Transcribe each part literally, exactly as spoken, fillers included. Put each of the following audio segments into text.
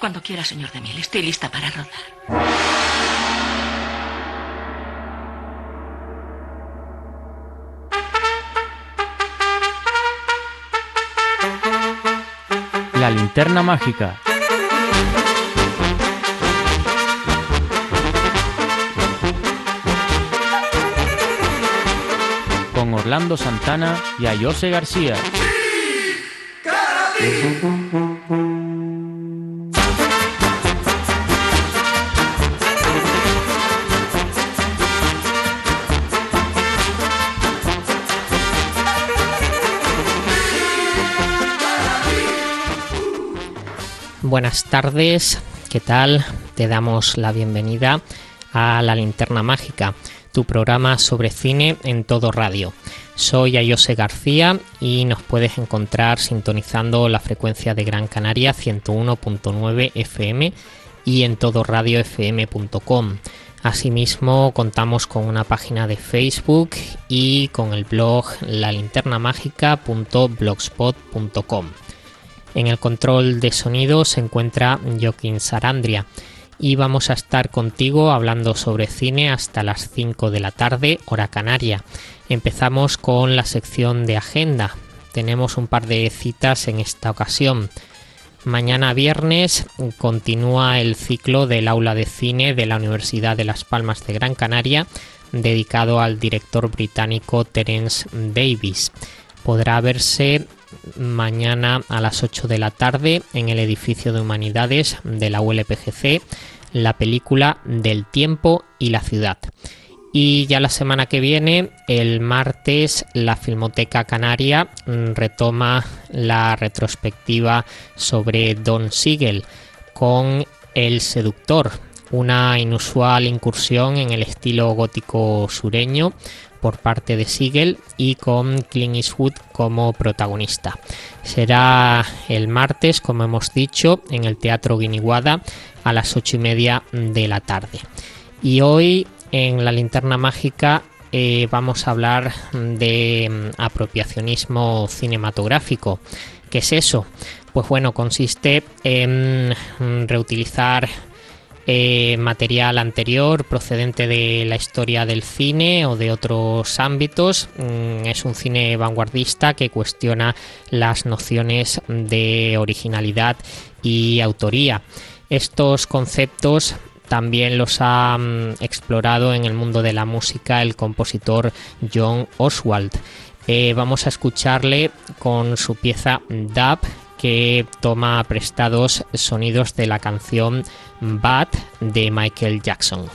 Cuando quiera, señor DeMille. Estoy lista para rodar. La linterna mágica. Con Orlando Santana y Ayose García. Buenas tardes, ¿qué tal? Te damos la bienvenida a La Linterna Mágica, tu programa sobre cine en Todo Radio. Soy Ayose García y nos puedes encontrar sintonizando la frecuencia de Gran Canaria ciento uno punto nueve F M y en todo radio f m punto com. Asimismo, contamos con una página de Facebook y con el blog la linterna mágica punto blogspot punto com. En el control de sonido se encuentra Joaquín Sarandria y vamos a estar contigo hablando sobre cine hasta las cinco de la tarde, hora canaria. Empezamos con la sección de agenda. Tenemos un par de citas en esta ocasión. Mañana viernes continúa el ciclo del aula de cine de la Universidad de Las Palmas de Gran Canaria, dedicado al director británico Terence Davis. Podrá verse mañana a las ocho de la tarde en el edificio de Humanidades de la U L P G C la película Del tiempo y la ciudad. Y ya la semana que viene, el martes, la Filmoteca Canaria retoma la retrospectiva sobre Don Siegel con El seductor, una inusual incursión en el estilo gótico sureño por parte de Siegel y con Clint Eastwood como protagonista. Será el martes, como hemos dicho, en el Teatro Guiniguada a las ocho y media de la tarde. Y hoy en La Linterna Mágica eh, vamos a hablar de mm, apropiacionismo cinematográfico. ¿Qué es eso? Pues bueno, consiste en mm, reutilizar Eh, material anterior procedente de la historia del cine o de otros ámbitos. Mm, es un cine vanguardista que cuestiona las nociones de originalidad y autoría. Estos conceptos también los ha mm, explorado en el mundo de la música el compositor John Oswald. Eh, vamos a escucharle con su pieza Dub, que toma prestados sonidos de la canción Bad de Michael Jackson.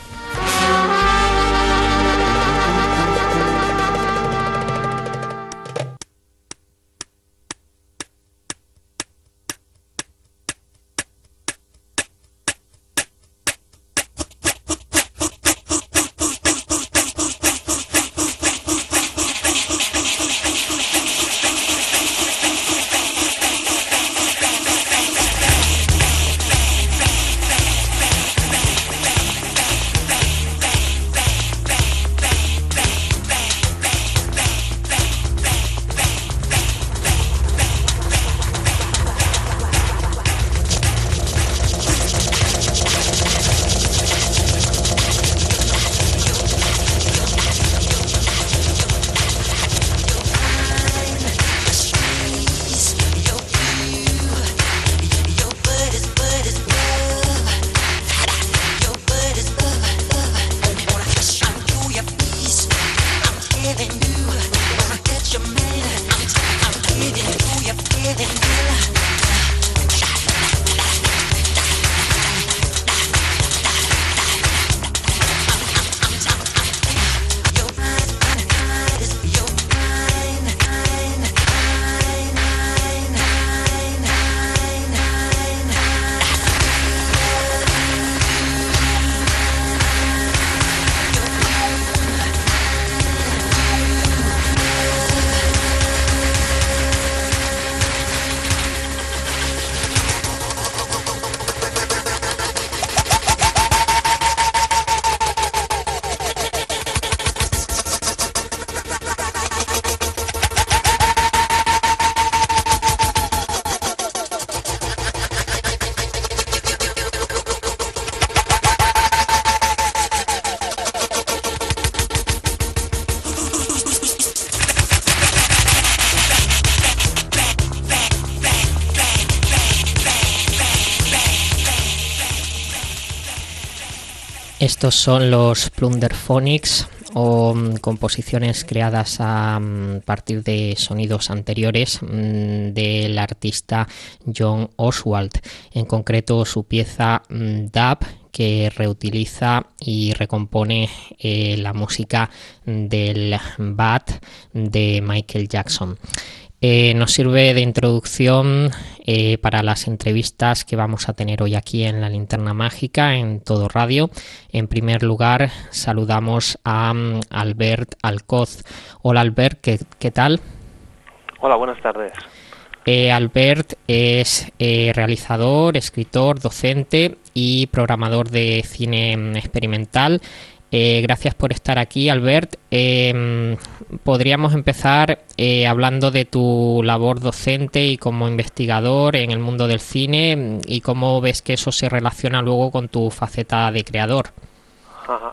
Estos son los Plunderphonics, o um, composiciones creadas a um, partir de sonidos anteriores um, del artista John Oswald, en concreto su pieza um, Dub, que reutiliza y recompone eh, la música del Bad de Michael Jackson. Eh, nos sirve de introducción eh, para las entrevistas que vamos a tener hoy aquí en la Linterna Mágica, en Todo Radio. En primer lugar, saludamos a um, Albert Alcoz. Hola Albert, ¿qué, qué tal? Hola, buenas tardes. Eh, Albert es eh, realizador, escritor, docente y programador de cine experimental. Eh, gracias por estar aquí, Albert. Eh, podríamos empezar eh, hablando de tu labor docente y como investigador en el mundo del cine y cómo ves que eso se relaciona luego con tu faceta de creador. Ajá.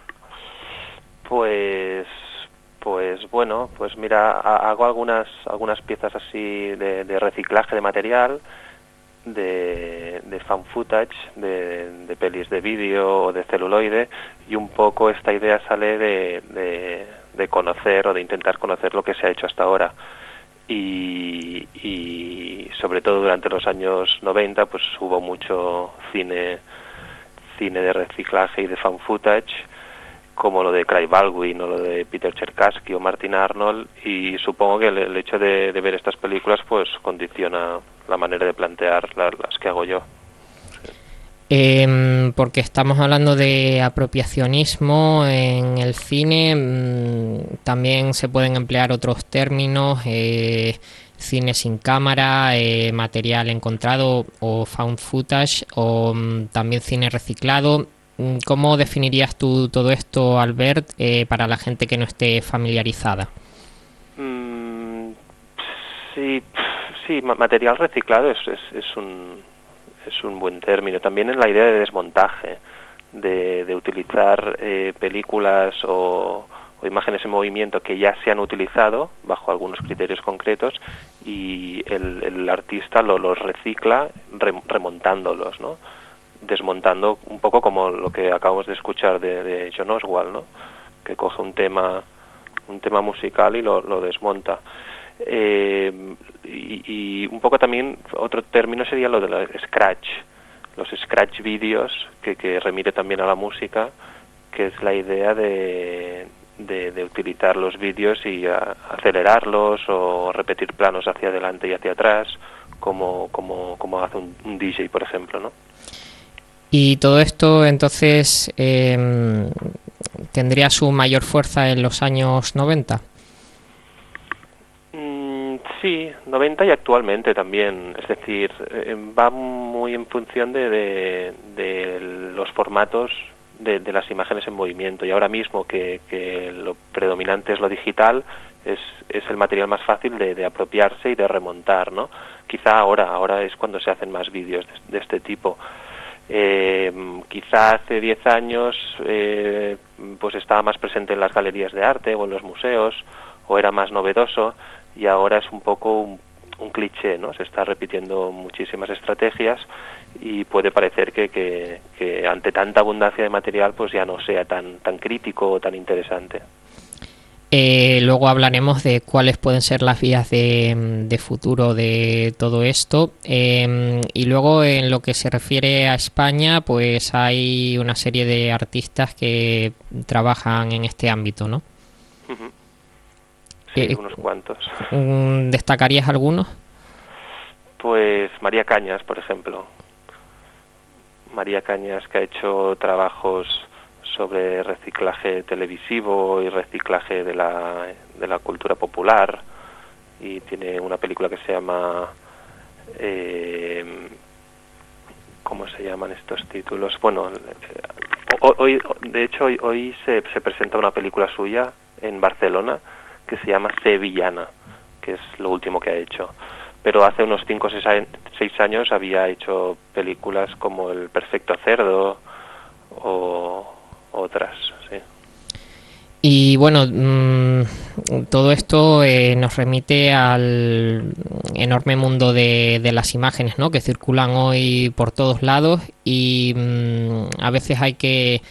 Pues, pues bueno, pues mira, hago algunas algunas piezas así de, de reciclaje de material, de, de fan footage, de, de pelis de vídeo o de celuloide, y un poco esta idea sale de, de, de conocer o de intentar conocer lo que se ha hecho hasta ahora. Y, y sobre todo durante los años noventa pues hubo mucho cine cine de reciclaje y de fan footage, como lo de Craig Baldwin o lo de Peter Cherkassky o Martin Arnold, y supongo que el, el hecho de, de ver estas películas pues condiciona la manera de plantear la, las que hago yo. Sí. Eh, porque estamos hablando de apropiacionismo en el cine, mmm, también se pueden emplear otros términos, eh, cine sin cámara, eh, material encontrado o found footage, o mmm, también cine reciclado. ¿Cómo definirías tú todo esto, Albert, eh, para la gente que no esté familiarizada? Mm, sí, sí, material reciclado es, es, es un es un buen término. También en la idea de desmontaje, de, de utilizar eh, películas o, o imágenes en movimiento que ya se han utilizado bajo algunos criterios concretos, y el, el artista lo, los recicla remontándolos, ¿no? Desmontando un poco como lo que acabamos de escuchar de, de John Oswald, ¿no? Que coge un tema un tema musical y lo, lo desmonta. Eh, y, y un poco también otro término sería lo de los scratch, los scratch vídeos, que, que remite también a la música, que es la idea de, de, de utilizar los vídeos y a, acelerarlos o repetir planos hacia adelante y hacia atrás, como, como, como hace un, un D J, por ejemplo, ¿no? Y todo esto, entonces, eh, ¿tendría su mayor fuerza en los años noventa? Mm, sí, noventa y actualmente también. Es decir, eh, va muy en función de, de, de los formatos de, de las imágenes en movimiento. Y ahora mismo que, que lo predominante es lo digital, es, es el material más fácil de, de apropiarse y de remontar, ¿no? Quizá ahora, ahora es cuando se hacen más vídeos de, de este tipo. Eh, quizá hace diez años eh, pues estaba más presente en las galerías de arte o en los museos, o era más novedoso, y ahora es un poco un, un cliché, ¿no? Se está repitiendo muchísimas estrategias y puede parecer que, que, que ante tanta abundancia de material pues ya no sea tan, tan crítico o tan interesante. Eh, luego hablaremos de cuáles pueden ser las vías de, de futuro de todo esto, eh, y luego en lo que se refiere a España, pues hay una serie de artistas que trabajan en este ámbito, ¿no? Uh-huh. Sí, eh, unos cuantos. ¿Destacarías algunos? Pues María Cañas, por ejemplo. María Cañas, que ha hecho trabajos sobre reciclaje televisivo y reciclaje de la, de la cultura popular, y tiene una película que se llama eh, ¿cómo se llaman estos títulos? Bueno, hoy, de hecho hoy, hoy se, se presenta una película suya en Barcelona que se llama Sevillana, que es lo último que ha hecho, pero hace unos cinco o seis años había hecho películas como El perfecto cerdo o otras, sí. Y bueno, mmm, todo esto eh, nos remite al enorme mundo de, de las imágenes, ¿no? Que circulan hoy por todos lados, y mmm, a veces hay que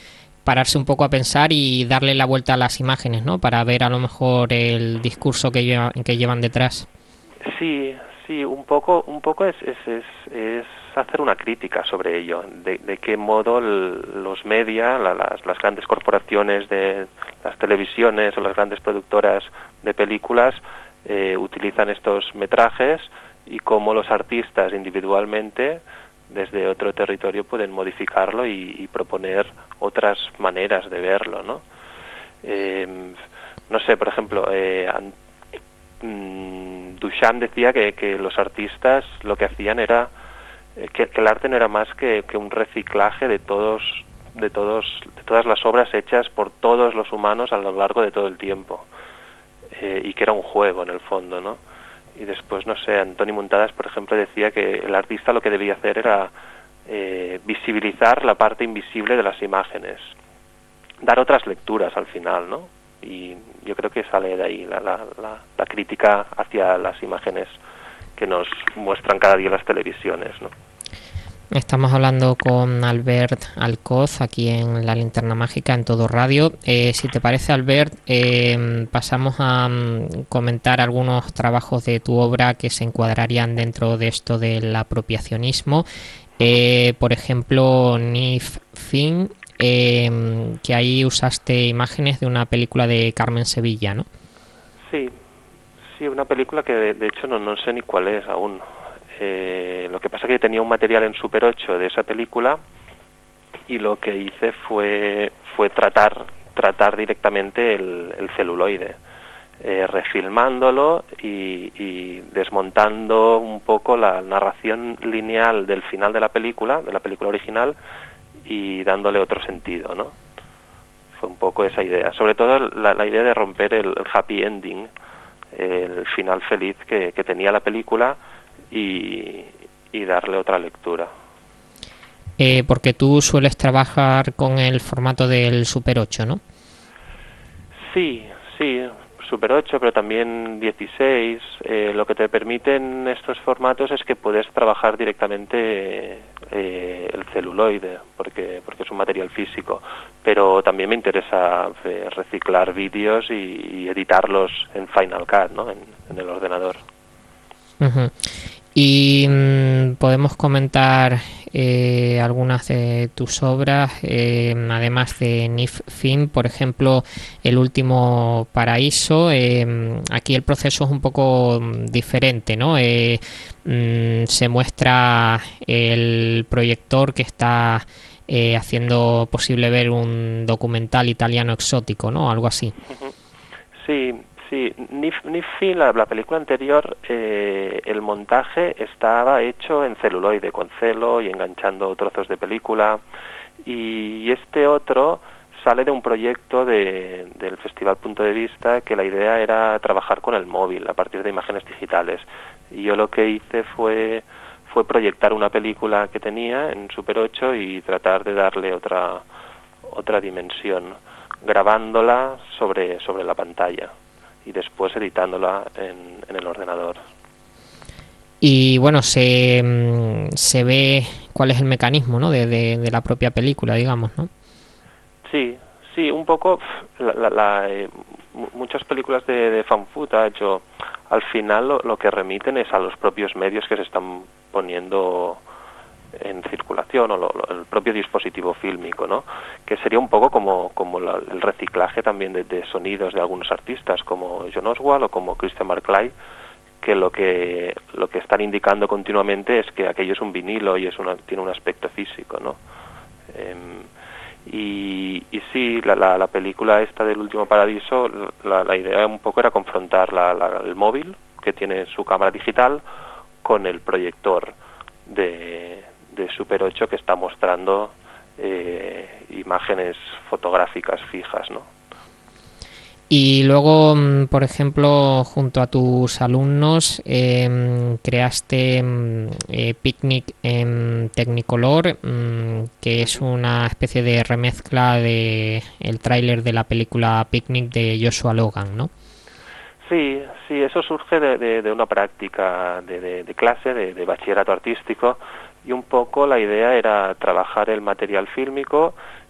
pararse un poco a pensar y darle la vuelta a las imágenes, ¿no? Para ver a lo mejor el discurso que, lleva, que llevan detrás. Sí, sí, un poco, un poco es, es, es, es hacer una crítica sobre ello, de, de qué modo el, los media, la, las, las grandes corporaciones de las televisiones o las grandes productoras de películas eh, utilizan estos metrajes y cómo los artistas individualmente desde otro territorio pueden modificarlo y, y proponer otras maneras de verlo, ¿no? Eh, no sé, por ejemplo, eh, mmm, Duchamp decía que, que los artistas lo que hacían era eh, que, que el arte no era más que, que un reciclaje de todos, de todos, de todas las obras hechas por todos los humanos a lo largo de todo el tiempo, eh, y que era un juego en el fondo, ¿no? Y después, no sé, Antoni Muntadas, por ejemplo, decía que el artista lo que debía hacer era eh, visibilizar la parte invisible de las imágenes, dar otras lecturas al final, ¿no? Y yo creo que sale de ahí la, la, la, la crítica hacia las imágenes que nos muestran cada día las televisiones, ¿no? Estamos hablando con Albert Alcoz aquí en La Linterna Mágica en Todo Radio. Eh, si te parece, Albert, eh, pasamos a um, comentar algunos trabajos de tu obra que se encuadrarían dentro de esto del apropiacionismo. Eh, por ejemplo, Nif Fin, eh, que ahí usaste imágenes de una película de Carmen Sevilla, ¿no? Sí, sí, una película que de, de hecho no, no sé ni cuál es aún. Eh, lo que pasa es que tenía un material en Super ocho de esa película y lo que hice fue fue tratar tratar directamente el, el celuloide, eh, refilmándolo y, y desmontando un poco la narración lineal del final de la película, de la película original, y dándole otro sentido, ¿no? Fue un poco esa idea, sobre todo la, la idea de romper el, el happy ending, el final feliz que, que tenía la película, Y, y darle otra lectura. Eh, porque tú sueles trabajar con el formato del Super ocho, ¿no? Sí, sí, Super ocho, pero también dieciséis. Eh, lo que te permiten estos formatos es que puedes trabajar directamente eh, el celuloide, porque porque es un material físico. Pero también me interesa eh, reciclar vídeos y, y editarlos en Final Cut, ¿no? En, en el ordenador. Uh-huh. Y mmm, podemos comentar eh, algunas de tus obras, eh, además de Nif Fin, por ejemplo, El último paraíso. Eh, aquí el proceso es un poco diferente, ¿no? Eh, mmm, se muestra el proyector que está eh, haciendo posible ver un documental italiano exótico, ¿no? Algo así. Sí. Sí, Nif, Nif Fin, la, la película anterior, eh, el montaje estaba hecho en celuloide, con celo y enganchando trozos de película, y este otro sale de un proyecto de, del Festival Punto de Vista, que la idea era trabajar con el móvil a partir de imágenes digitales, y yo lo que hice fue fue proyectar una película que tenía en Super ocho y tratar de darle otra otra dimensión, grabándola sobre sobre la pantalla y después editándola en, en el ordenador. Y bueno, se, se ve cuál es el mecanismo, ¿no? de, de, de la propia película, digamos, ¿no? Sí, sí, un poco. La, la, la, eh, muchas películas de, de fan footage, o, al final lo, lo que remiten es a los propios medios que se están poniendo en circulación, o lo, lo, el propio dispositivo fílmico, ¿no? Que sería un poco como, como la, el reciclaje también de, de sonidos de algunos artistas como John Oswald o como Christian Barclay, que lo que lo que están indicando continuamente es que aquello es un vinilo y es una, tiene un aspecto físico, ¿no? Eh, y, y sí, la, la, la película esta del último paraíso, la, la idea un poco era confrontar la, la, el móvil, que tiene su cámara digital, con el proyector de de Super ocho que está mostrando eh, imágenes fotográficas fijas, ¿no? Y luego, por ejemplo, junto a tus alumnos eh, creaste eh, Picnic en Technicolor, eh, que es una especie de remezcla de el tráiler de la película Picnic de Joshua Logan, ¿no? Sí, sí, eso surge de, de, de una práctica de, de, de clase, de, de bachillerato artístico, y un poco la idea era trabajar el material fílmico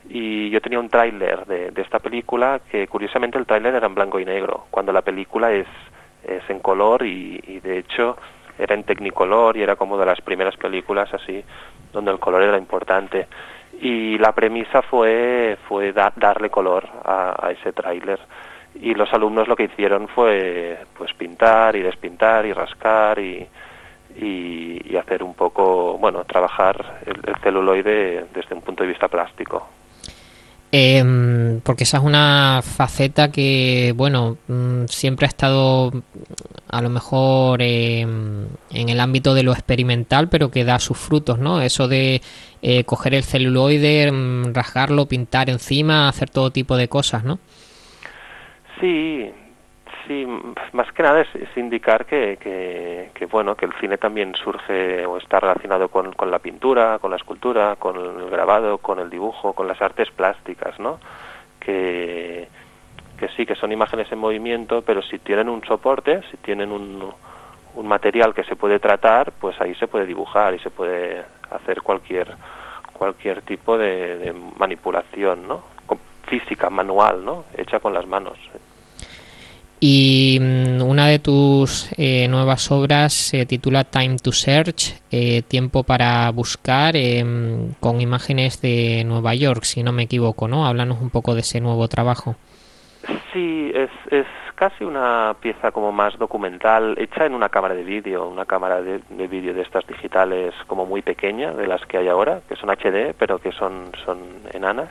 y yo tenía un tráiler de, de esta película que curiosamente el tráiler era en blanco y negro, cuando la película es, es en color y, y de hecho era en Technicolor y era como de las primeras películas así donde el color era importante. Y la premisa fue fue da, darle color a, a ese tráiler. Y los alumnos lo que hicieron fue pues pintar y despintar y rascar y, y, y hacer un poco, bueno, trabajar el, el celuloide desde un punto de vista plástico. Eh, porque esa es una faceta que, bueno, siempre ha estado a lo mejor eh, en el ámbito de lo experimental, pero que da sus frutos, ¿no? Eso de eh, coger el celuloide, rasgarlo, pintar encima, hacer todo tipo de cosas, ¿no? Sí, sí, más que nada es, es indicar que, que, que, bueno, que el cine también surge o está relacionado con, con la pintura, con la escultura, con el grabado, con el dibujo, con las artes plásticas, ¿no? Que, que sí, que son imágenes en movimiento, pero si tienen un soporte, si tienen un, un material que se puede tratar, pues ahí se puede dibujar y se puede hacer cualquier cualquier tipo de, de manipulación, ¿no? Física, manual, ¿no? Hecha con las manos. Y una de tus eh, nuevas obras se titula Time to Search, eh, Tiempo para Buscar, eh, con imágenes de Nueva York, si no me equivoco, ¿no? Háblanos un poco de ese nuevo trabajo. Sí, es, es casi una pieza como más documental, hecha en una cámara de vídeo, una cámara de, de vídeo de estas digitales como muy pequeña, de las que hay ahora, que son H D, pero que son, son enanas.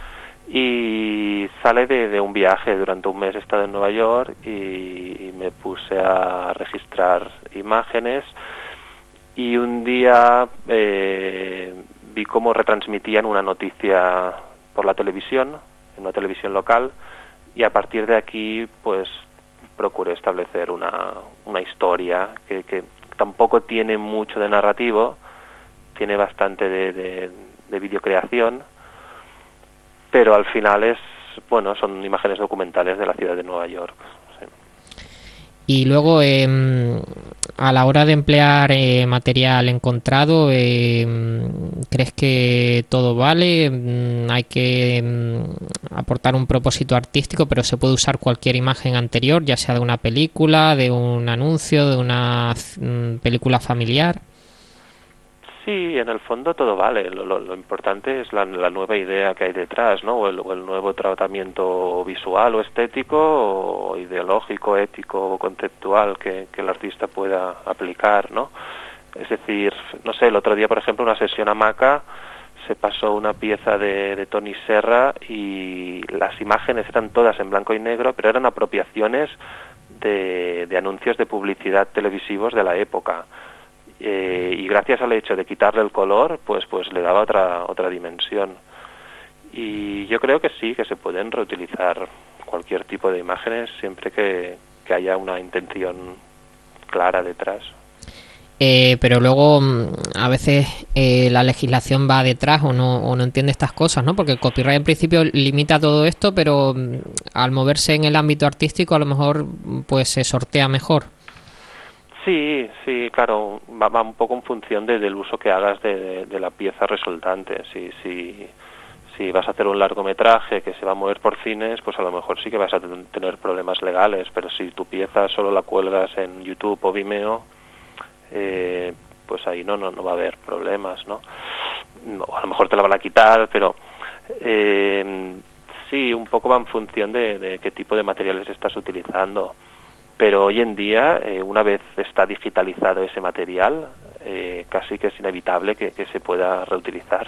Y sale de, de un viaje. Durante un mes he estado en Nueva York y, y me puse a registrar imágenes y un día eh, vi cómo retransmitían una noticia por la televisión, en una televisión local, y a partir de aquí pues procuré establecer una, una historia que, que tampoco tiene mucho de narrativo, tiene bastante de, de, de videocreación, pero al final es, bueno, son imágenes documentales de la ciudad de Nueva York. Sí. Y luego, eh, a la hora de emplear eh, material encontrado, eh, ¿crees que todo vale? ¿Hay que eh, aportar un propósito artístico, pero se puede usar cualquier imagen anterior, ya sea de una película, de un anuncio, de una mm, película familiar? Sí, en el fondo todo vale. Lo, lo, lo importante es la, la nueva idea que hay detrás, ¿no? O el, o el nuevo tratamiento visual o estético, o ideológico, ético o conceptual que, que el artista pueda aplicar, ¿no? Es decir, no sé, el otro día, por ejemplo, una sesión hamaca, se pasó una pieza de, de Tony Serra y las imágenes eran todas en blanco y negro, pero eran apropiaciones de, de anuncios de publicidad televisivos de la época. Eh, y gracias al hecho de quitarle el color, pues pues le daba otra otra dimensión. Y yo creo que sí, que se pueden reutilizar cualquier tipo de imágenes siempre que, que haya una intención clara detrás. Eh, pero luego a veces eh, la legislación va detrás o no, o no entiende estas cosas, ¿no? Porque el copyright en principio limita todo esto, pero al moverse en el ámbito artístico a lo mejor pues se sortea mejor. Sí, sí, claro, va, va un poco en función de, del uso que hagas de, de, de la pieza resultante. Si, si, si vas a hacer un largometraje que se va a mover por cines, pues a lo mejor sí que vas a tener problemas legales, pero si tu pieza solo la cuelgas en YouTube o Vimeo, eh, pues ahí no, no, no va a haber problemas, ¿no? No, a lo mejor te la van a quitar, pero eh, sí, un poco va en función de, de qué tipo de materiales estás utilizando. Pero hoy en día, eh, una vez está digitalizado ese material, eh, casi que es inevitable que, que se pueda reutilizar.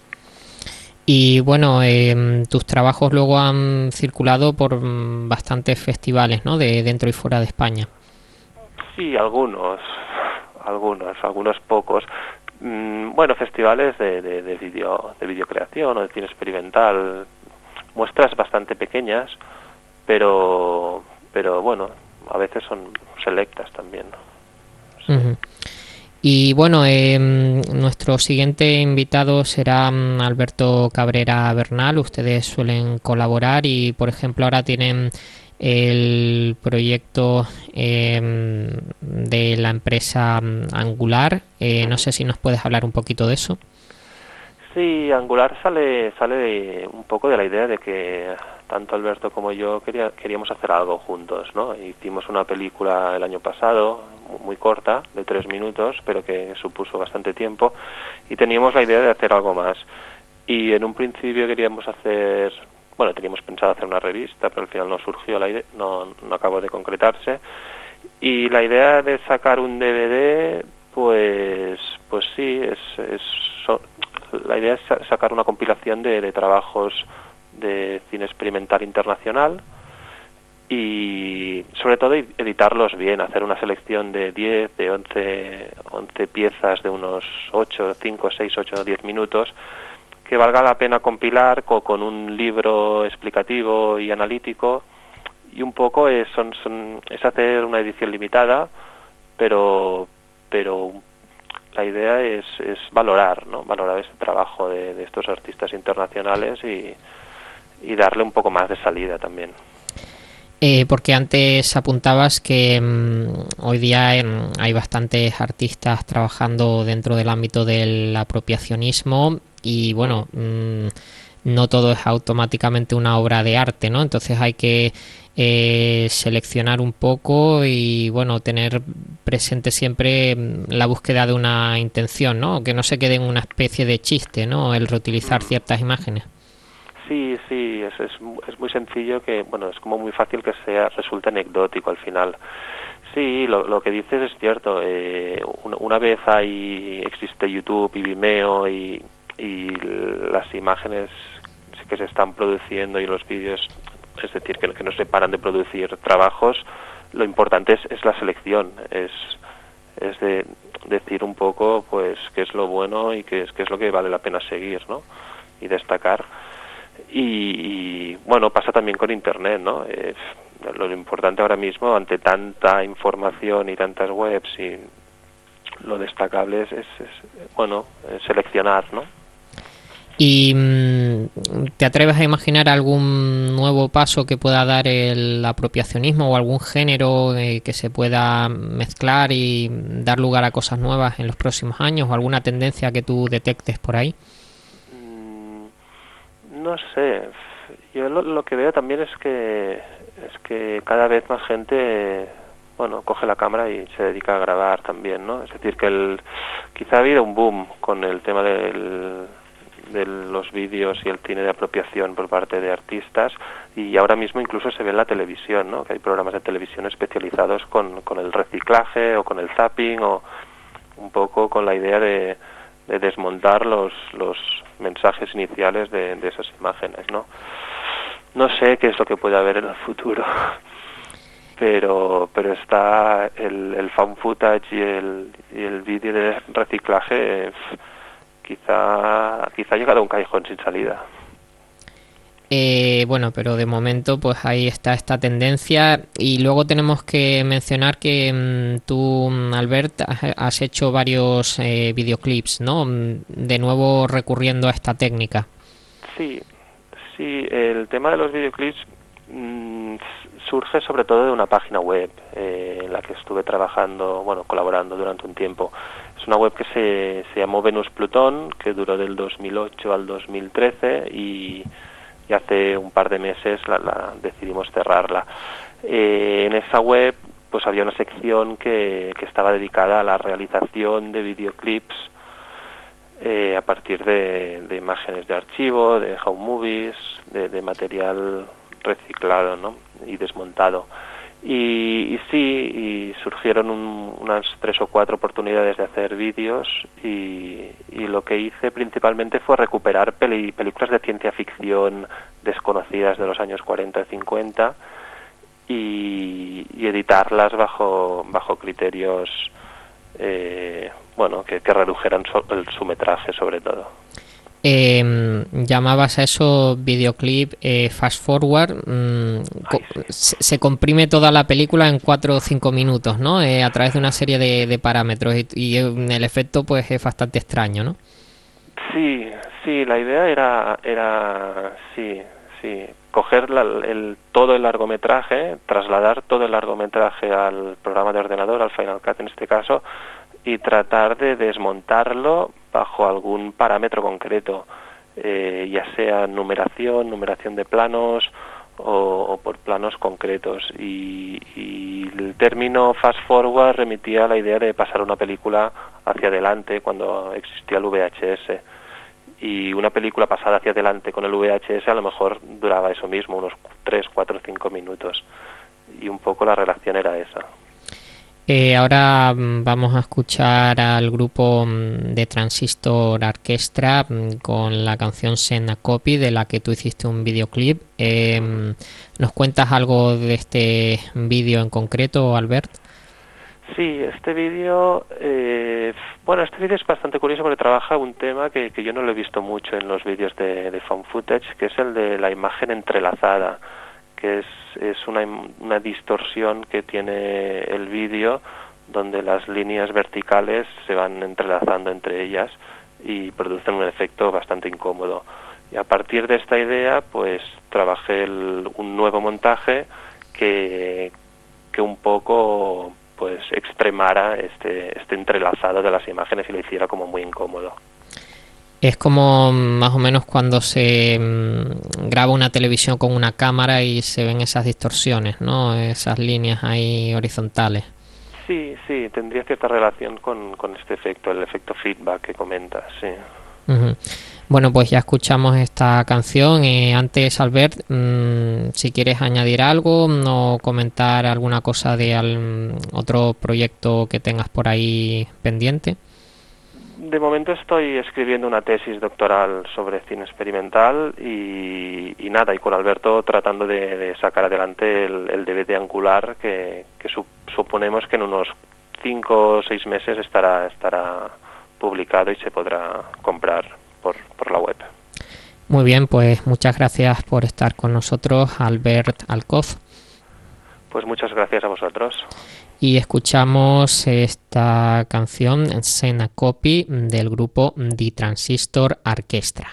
Y bueno, eh, tus trabajos luego han circulado por bastantes festivales, ¿no? De dentro y fuera de España. Sí, algunos, algunos, algunos pocos. Mm, bueno, festivales de, de, de video, de videocreación o de cine experimental, muestras bastante pequeñas, pero, pero bueno, a veces son selectas también. Sí. Uh-huh. Y bueno, eh, nuestro siguiente invitado será Alberto Cabrera Bernal. Ustedes suelen colaborar y, por ejemplo, ahora tienen el proyecto eh, de la empresa Angular. Eh, no sé si nos puedes hablar un poquito de eso. Sí, Angular sale sale de, un poco de la idea de que tanto Alberto como yo quería, queríamos hacer algo juntos, ¿no? Hicimos una película el año pasado, muy corta, de tres minutos, pero que supuso bastante tiempo, y teníamos la idea de hacer algo más. Y en un principio queríamos hacer, bueno, teníamos pensado hacer una revista, pero al final no surgió la idea, no, no acabó de concretarse. Y la idea de sacar un D V D, pues, pues sí, es, es so, la idea es sacar una compilación de, de trabajos de cine experimental internacional y sobre todo editarlos bien, hacer una selección de diez, de once, once piezas de unos ocho, cinco, seis, ocho, diez minutos que valga la pena compilar con, con un libro explicativo y analítico, y un poco es, son, son, es hacer una edición limitada, pero pero la idea es, es valorar, ¿no? Valorar ese trabajo de, de estos artistas internacionales y, y darle un poco más de salida también. Eh, porque antes apuntabas que mmm, hoy día eh, hay bastantes artistas trabajando dentro del ámbito del apropiacionismo y bueno, mmm, no todo es automáticamente una obra de arte, ¿no? Entonces hay que eh, seleccionar un poco y bueno, tener presente siempre la búsqueda de una intención, ¿no? Que no se quede en una especie de chiste, ¿no? El reutilizar ciertas imágenes. Sí, sí, es, es, es muy sencillo, que bueno, es como muy fácil que sea resulte anecdótico al final. Sí, lo, lo que dices es cierto. Eh, una, una vez hay existe YouTube y Vimeo y, y las imágenes que se están produciendo y los vídeos, es decir, que, que no se paran de producir trabajos, lo importante es, es la selección, es, es de decir un poco pues qué es lo bueno y qué es, qué es lo que vale la pena seguir, ¿no? Y destacar. Y, y bueno, pasa también con Internet, ¿no? Eh, lo importante ahora mismo, ante tanta información y tantas webs, y lo destacable es, es, es bueno, es seleccionar, ¿no? ¿Y te atreves a imaginar algún nuevo paso que pueda dar el apropiacionismo o algún género eh, que se pueda mezclar y dar lugar a cosas nuevas en los próximos años, o alguna tendencia que tú detectes por ahí? No sé, yo lo, lo que veo también es que es que cada vez más gente, bueno, coge la cámara y se dedica a grabar también, ¿no? Es decir, que el quizá ha habido un boom con el tema del, de los vídeos y el cine de apropiación por parte de artistas, y ahora mismo incluso se ve en la televisión, ¿no? Que hay programas de televisión especializados con, con el reciclaje o con el zapping, o un poco con la idea de, de desmontar los, los mensajes iniciales de, de esas imágenes, ¿no? No sé qué es lo que puede haber en el futuro, pero pero está el, el found footage y el, y el vídeo de reciclaje, quizá quizá ha llegado a un callejón sin salida. Eh, bueno, pero de momento pues ahí está esta tendencia, y luego tenemos que mencionar que mmm, tú, Albert, has hecho varios eh, videoclips, ¿no? De nuevo recurriendo a esta técnica. Sí, sí, el tema de los videoclips mmm, surge sobre todo de una página web eh, en la que estuve trabajando, bueno, colaborando durante un tiempo. Es una web que se, se llamó Venus Plutón, que duró del dos mil ocho al dos mil trece, y y hace un par de meses la, la decidimos cerrarla. Eh, en esa web pues había una sección que, que estaba dedicada a la realización de videoclips eh, a partir de, de imágenes de archivo, de home movies, de, de material reciclado, ¿no? Y desmontado. Y, y sí, y surgieron un, unas tres o cuatro oportunidades de hacer vídeos, y, y lo que hice principalmente fue recuperar peli, películas de ciencia ficción desconocidas de los años cuarenta y cincuenta y, y editarlas bajo bajo criterios eh, bueno que, que redujeran so, el, su metraje sobre todo. Eh, llamabas a eso videoclip eh, fast forward. mm, Ay, sí. se, se comprime toda la película en cuatro o cinco minutos, ¿no? Eh, a través de una serie de, de parámetros, y, y el efecto pues es bastante extraño, ¿no? Sí, sí, la idea era era sí, sí, coger la, el todo el largometraje, trasladar todo el largometraje al programa de ordenador, al Final Cut en este caso, y tratar de desmontarlo bajo algún parámetro concreto, eh, ya sea numeración, numeración de planos o, o por planos concretos. Y, y el término fast forward remitía a la idea de pasar una película hacia adelante cuando existía el V H S. Y una película pasada hacia adelante con el V H S a lo mejor duraba eso mismo, unos tres, cuatro, cinco minutos. Y un poco la relación era esa. Eh, ahora vamos a escuchar al grupo de Transistor Orchestra con la canción Send a Copy, de la que tú hiciste un videoclip. Eh, ¿Nos cuentas algo de este vídeo en concreto, Albert? Sí, este vídeo, eh, bueno, este vídeo es bastante curioso porque trabaja un tema que, que yo no lo he visto mucho en los vídeos de, de found footage, que es el de la imagen entrelazada, que es, es una, una distorsión que tiene el vídeo donde las líneas verticales se van entrelazando entre ellas y producen un efecto bastante incómodo. Y a partir de esta idea, pues trabajé el, un nuevo montaje que, que un poco pues extremara este, este entrelazado de las imágenes y lo hiciera como muy incómodo. Es como más o menos cuando se mmm, graba una televisión con una cámara y se ven esas distorsiones, ¿no? Esas líneas ahí horizontales. Sí, sí, tendría cierta relación con, con este efecto, el efecto feedback que comentas, sí. Uh-huh. Bueno, pues ya escuchamos esta canción. Eh, antes, Albert, mmm, si quieres añadir algo o comentar alguna cosa de al, otro proyecto que tengas por ahí pendiente. De momento estoy escribiendo una tesis doctoral sobre cine experimental y, y nada, y con Alberto tratando de, de sacar adelante el, el D V D Angular que, que su, suponemos que en unos cinco o seis meses estará, estará publicado y se podrá comprar por, por la web. Muy bien, pues muchas gracias por estar con nosotros, Albert Alcoz. Pues muchas gracias a vosotros. Y escuchamos esta canción, Send a Copy, del grupo The Transistor Orchestra.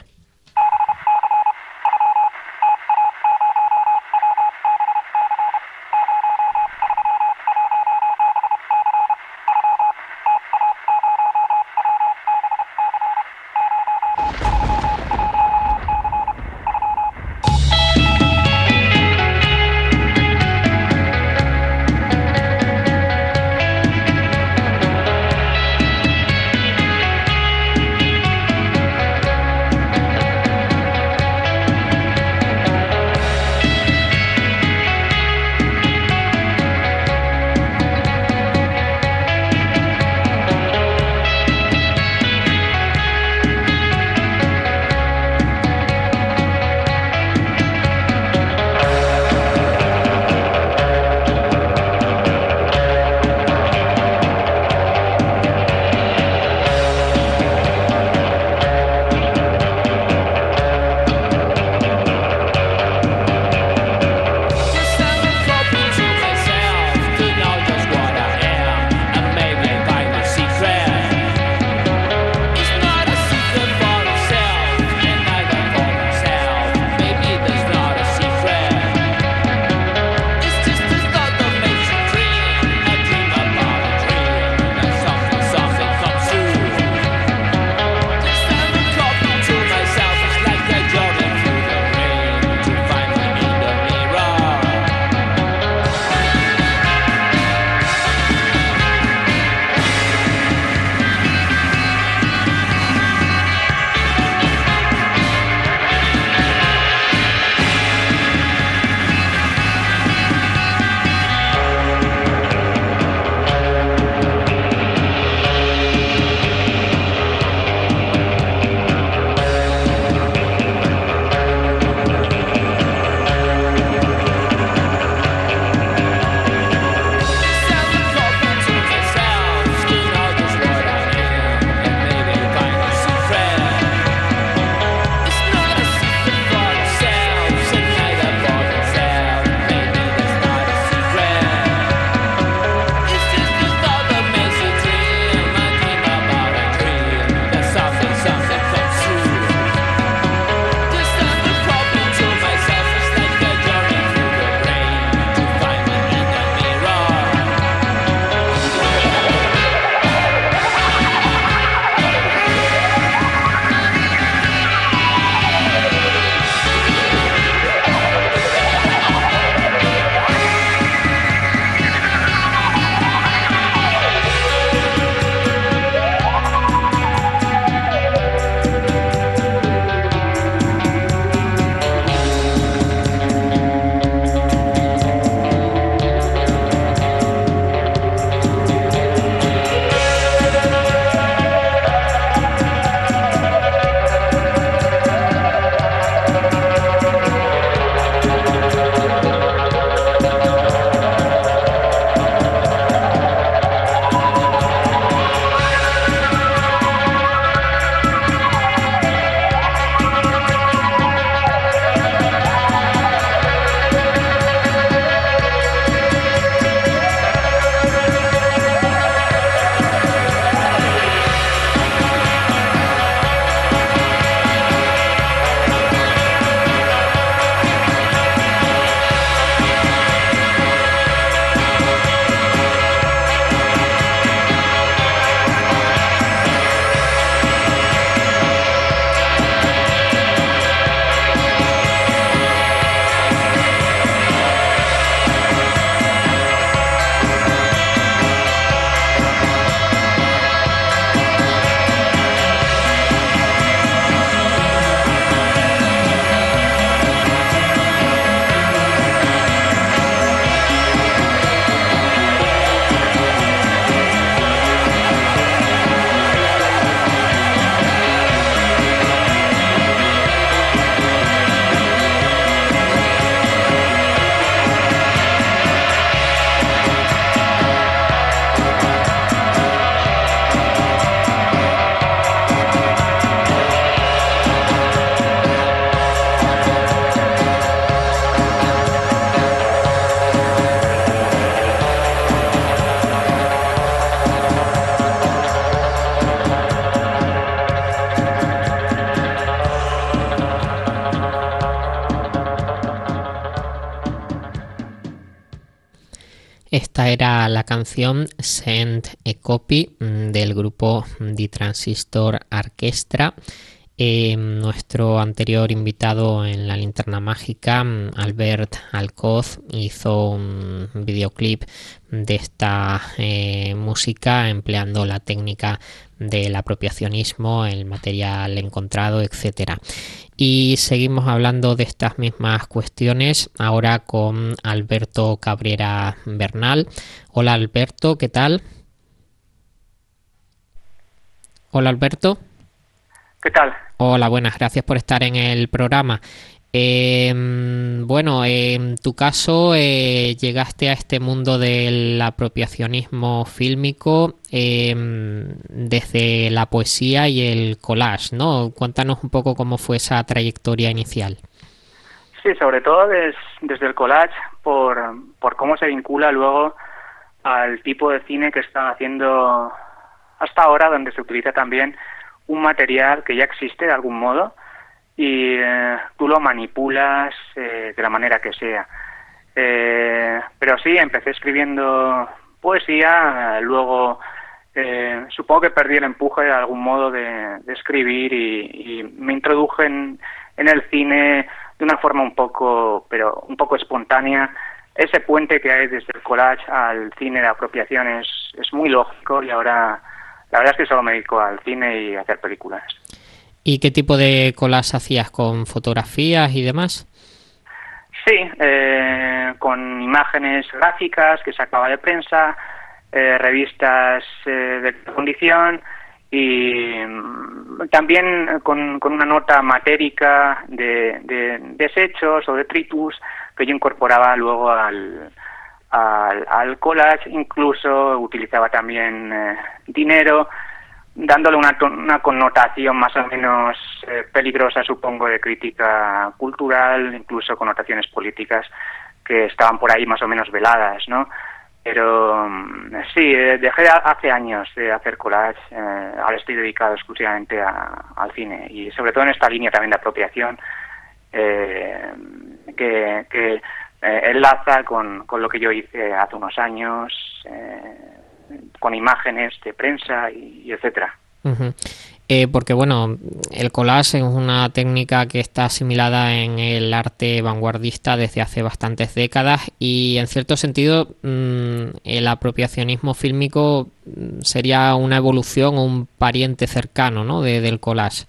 esta era la canción Send a Copy del grupo The Transistor Orchestra. Eh, nuestro anterior invitado en la Linterna Mágica, Albert Alcoz, hizo un videoclip de esta eh, música empleando la técnica del apropiacionismo, el material encontrado, etcétera. Y seguimos hablando de estas mismas cuestiones ahora con Alberto Cabrera Bernal. Hola Alberto, ¿qué tal? Hola Alberto. ¿Qué tal? Hola, buenas, gracias por estar en el programa. Eh, bueno, eh, en tu caso eh, llegaste a este mundo del apropiacionismo fílmico eh, desde la poesía y el collage, ¿no? Cuéntanos un poco cómo fue esa trayectoria inicial. Sí, sobre todo des, desde el collage, por, por cómo se vincula luego al tipo de cine que están haciendo hasta ahora, donde se utiliza también un material que ya existe de algún modo y eh, tú lo manipulas eh, de la manera que sea. Eh, pero sí, empecé escribiendo poesía, luego eh, supongo que perdí el empuje de algún modo de, de escribir y, y me introduje en, en el cine de una forma un poco, pero un poco espontánea. Ese puente que hay desde el collage al cine de apropiación es, es muy lógico y ahora la verdad es que solo me dedico al cine y a hacer películas. ¿Y qué tipo de collage hacías? ¿Con fotografías y demás? Sí, eh, con imágenes gráficas que sacaba de prensa, eh, revistas eh, de condición y mm, también con, con una nota matérica de, de desechos o detritus que yo incorporaba luego al, al, al collage. Incluso utilizaba también eh, dinero, dándole una, una connotación más o menos eh, peligrosa, supongo, de crítica cultural, incluso connotaciones políticas que estaban por ahí más o menos veladas, ¿no? Pero sí, dejé hace años de hacer collage, eh, ahora estoy dedicado exclusivamente a, al cine y sobre todo en esta línea también de apropiación eh, que, que eh, enlaza con, con lo que yo hice hace unos años, eh, con imágenes de prensa y, y etcétera. Uh-huh. Eh, porque bueno, el collage es una técnica que está asimilada en el arte vanguardista desde hace bastantes décadas y en cierto sentido mmm, el apropiacionismo fílmico sería una evolución o un pariente cercano, ¿no?, de, del collage.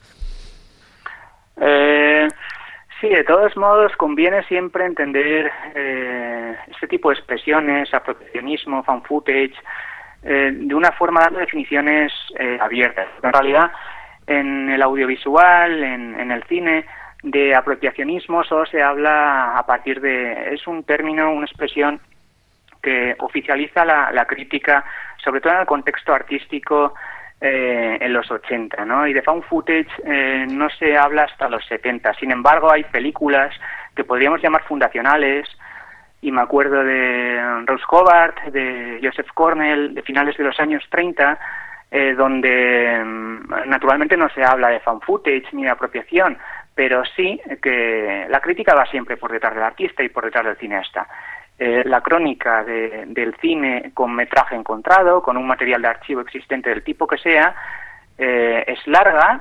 Eh, sí, de todos modos conviene siempre entender eh, este tipo de expresiones, apropiacionismo, fan footage, Eh, de una forma dando definiciones eh, abiertas. En realidad, en el audiovisual, en, en el cine, de apropiacionismo solo se habla a partir de... Es un término, una expresión que oficializa la, la crítica, sobre todo en el contexto artístico eh, en los ochenta, ¿no? Y de found footage eh, no se habla hasta los setenta. Sin embargo, hay películas que podríamos llamar fundacionales, y me acuerdo de Rose Hobart, de Joseph Cornell, de finales de los años treinta, eh, donde naturalmente no se habla de fan footage ni de apropiación, pero sí que la crítica va siempre por detrás del artista y por detrás del cineasta. Eh, la crónica de, del cine con metraje encontrado, con un material de archivo existente del tipo que sea, eh, es larga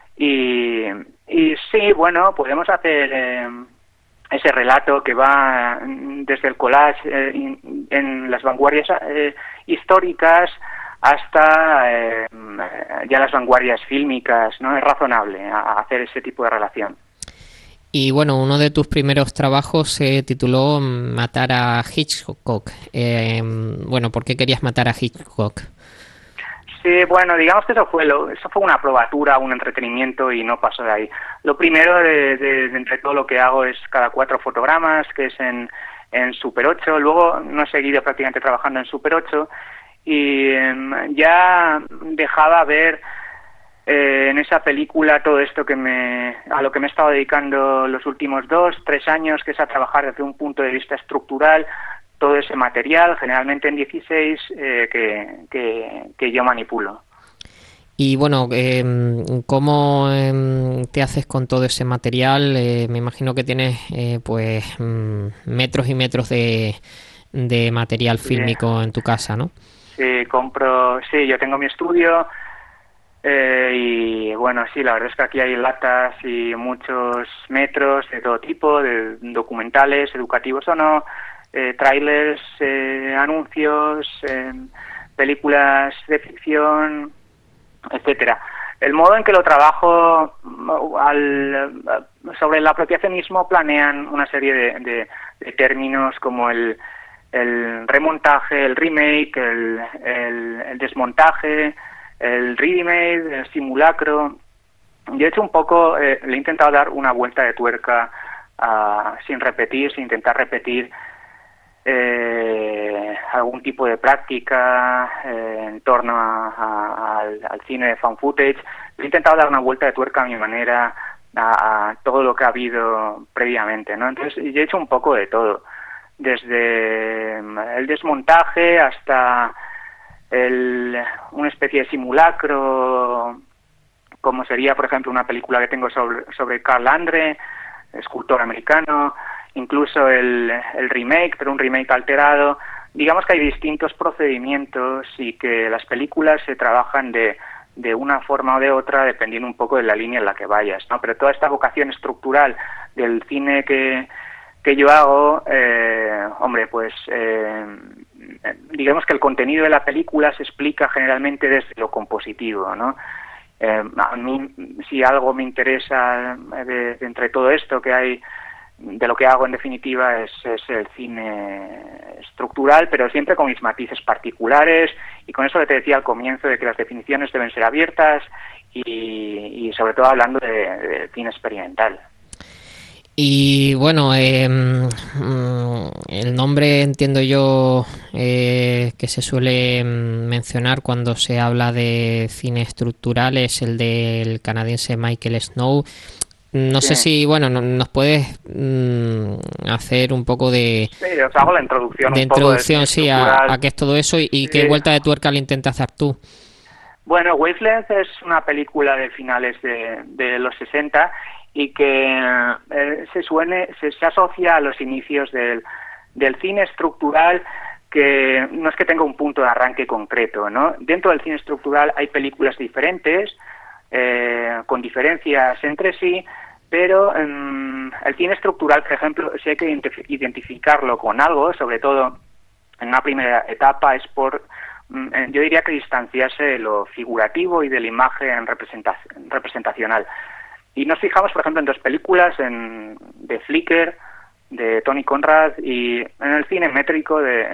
y, y sí, bueno, podemos hacer... Eh, ese relato que va desde el collage eh, en las vanguardias eh, históricas hasta eh, ya las vanguardias fílmicas, ¿no? Es razonable hacer ese tipo de relación. Y bueno, uno de tus primeros trabajos se tituló Matar a Hitchcock. Eh, bueno, ¿por qué querías matar a Hitchcock? Sí, bueno, digamos que eso fue lo, eso fue una probatura, un entretenimiento y no pasó de ahí. Lo primero de, de, de entre todo lo que hago es cada cuatro fotogramas, que es en, en Super ocho. Luego no he seguido prácticamente trabajando en Super ocho y eh, ya dejaba ver eh, en esa película todo esto que me, a lo que me he estado dedicando los últimos dos, tres años, que es a trabajar desde un punto de vista estructural todo ese material, generalmente en dieciséis, eh, que, que, que yo manipulo. Y bueno, eh, ¿cómo eh, te haces con todo ese material? Eh, me imagino que tienes eh, pues metros y metros de, de material fílmico sí. en tu casa, ¿no? Sí, compro, sí, yo tengo mi estudio eh, y bueno, sí, la verdad es que aquí hay latas y muchos metros de todo tipo, de documentales, educativos o no, eh, trailers, eh, anuncios, eh, películas de ficción, etcétera. El modo en que lo trabajo, al, sobre el apropiacionismo planean una serie de, de, de términos como el, el remontaje, el remake, el, el, el desmontaje, el remake, el simulacro. Yo he hecho un poco, eh, le he intentado dar una vuelta de tuerca uh, sin repetir, sin intentar repetir Eh, algún tipo de práctica eh, en torno a, a, al, al cine de found footage. He intentado dar una vuelta de tuerca a mi manera a, a todo lo que ha habido previamente, ¿no? Entonces yo he hecho un poco de todo, desde el desmontaje hasta el, una especie de simulacro, como sería, por ejemplo, una película que tengo sobre, sobre Carl Andre, escultor americano, incluso el, el remake, pero un remake alterado. Digamos que hay distintos procedimientos y que las películas se trabajan de, de una forma o de otra dependiendo un poco de la línea en la que vayas, ¿no? Pero toda esta vocación estructural del cine que, que yo hago, eh, hombre, pues eh, digamos que el contenido de la película se explica generalmente desde lo compositivo, ¿no? Eh, a mí, si algo me interesa de, de entre todo esto que hay, de lo que hago en definitiva es, es el cine estructural, pero siempre con mis matices particulares y con eso que te decía al comienzo de que las definiciones deben ser abiertas y, y sobre todo hablando de, de cine experimental. Y bueno, eh, el nombre entiendo yo eh, que se suele mencionar cuando se habla de cine estructural es el del canadiense Michael Snow. No sí. sé si, bueno, nos puedes mmm, hacer un poco de... Sí, os hago la introducción. De un introducción, poco de sí, a, a qué es todo eso y, y sí. qué vuelta de tuerca le intentas hacer tú. Bueno, Wavelength es una película de finales de, de los sesenta y que eh, se, suene, se, se asocia a los inicios del, del cine estructural, que no es que tenga un punto de arranque concreto, ¿no? Dentro del cine estructural hay películas diferentes, eh, con diferencias entre sí, pero um, el cine estructural, por ejemplo, si hay que identificarlo con algo, sobre todo en una primera etapa, es por, um, yo diría que distanciarse de lo figurativo y de la imagen representac- representacional. Y nos fijamos, por ejemplo, en dos películas, en de Flicker, de Tony Conrad, y en el cine métrico de,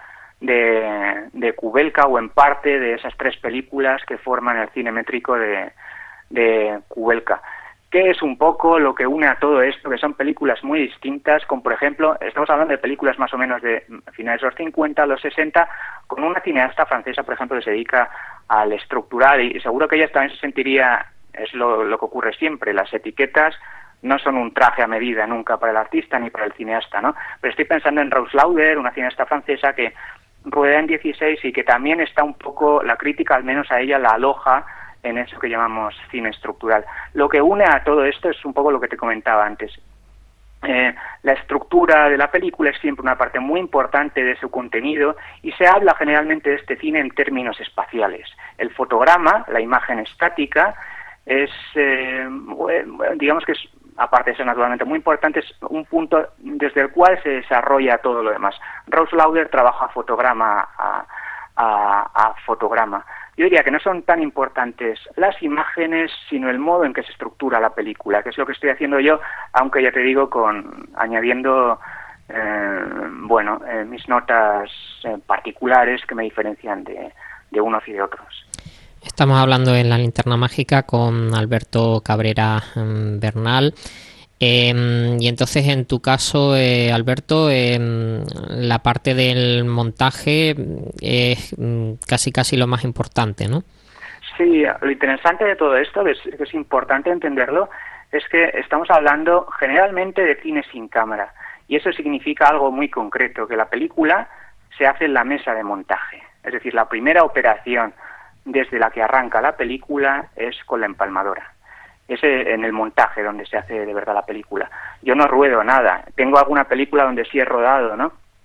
de, de Kubelka, o en parte de esas tres películas que forman el cine métrico de, de Kubelka. ¿Qué es un poco lo que une a todo esto? Que son películas muy distintas, como por ejemplo, estamos hablando de películas más o menos de finales de los cincuenta, los sesenta, con una cineasta francesa, por ejemplo, que se dedica al estructural, y seguro que ella también se sentiría... Es lo, lo que ocurre siempre, las etiquetas no son un traje a medida nunca para el artista ni para el cineasta, ¿no? Pero estoy pensando en Rose Lauder, una cineasta francesa que rueda en dieciséis y que también está un poco, la crítica al menos a ella la aloja en eso que llamamos cine estructural. Lo que une a todo esto es un poco lo que te comentaba antes. Eh, la estructura de la película es siempre una parte muy importante de su contenido y se habla generalmente de este cine en términos espaciales. El fotograma, la imagen estática, es, eh, digamos que es, aparte de ser naturalmente muy importante, es un punto desde el cual se desarrolla todo lo demás. Rose Lauder trabaja fotograma a, a, a fotograma. Yo diría que no son tan importantes las imágenes, sino el modo en que se estructura la película, que es lo que estoy haciendo yo, aunque ya te digo, con añadiendo eh, bueno, eh, mis notas eh, particulares que me diferencian de, de unos y de otros. Estamos hablando en La Linterna Mágica con Alberto Cabrera um, Bernal. Eh, y entonces, en tu caso, eh, Alberto, eh, la parte del montaje es casi casi lo más importante, ¿no? Sí, lo interesante de todo esto, que es, que es importante entenderlo, es que estamos hablando generalmente de cine sin cámara. Y eso significa algo muy concreto, que la película se hace en la mesa de montaje. Es decir, la primera operación desde la que arranca la película es con la empalmadora. Es en el montaje donde se hace de verdad la película. Yo no ruedo nada. Tengo alguna película donde sí he rodado, ¿no?